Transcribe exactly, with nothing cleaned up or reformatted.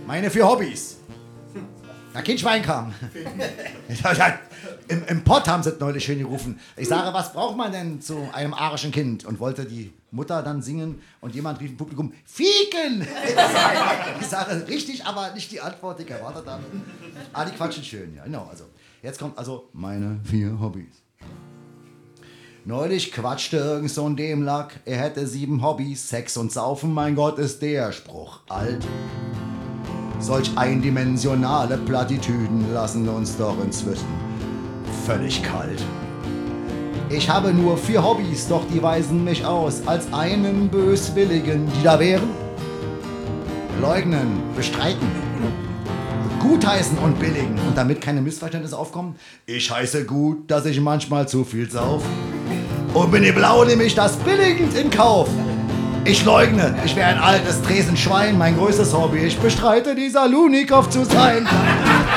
Meine vier Hobbys. Na, kein Schwein kam. Im, Im Pott haben sie es neulich schön gerufen. Ich sage, was braucht man denn zu einem arischen Kind? Und wollte die Mutter dann singen und jemand rief im Publikum, Fieken! Ich sage, richtig, aber nicht die Antwort, die ich erwartet habe. Ah, die quatschen schön, ja, genau. Also, jetzt kommt also meine vier Hobbys. Neulich quatschte irgend so ein Dämlack, er hätte sieben Hobbys, Sex und Saufen, mein Gott, ist der Spruch alt. Solch eindimensionale Plattitüden lassen uns doch inzwischen völlig kalt. Ich habe nur vier Hobbys, doch die weisen mich aus als einen Böswilligen, die da wären: leugnen, bestreiten, gutheißen und billigen. Und damit keine Missverständnisse aufkommen: ich heiße gut, dass ich manchmal zu viel sauf. Und bin ich blau, nehme ich das billigend in Kauf. Ich leugne, ich wäre ein altes Tresenschwein, mein größtes Hobby, ich bestreite, dieser Lunikow zu sein.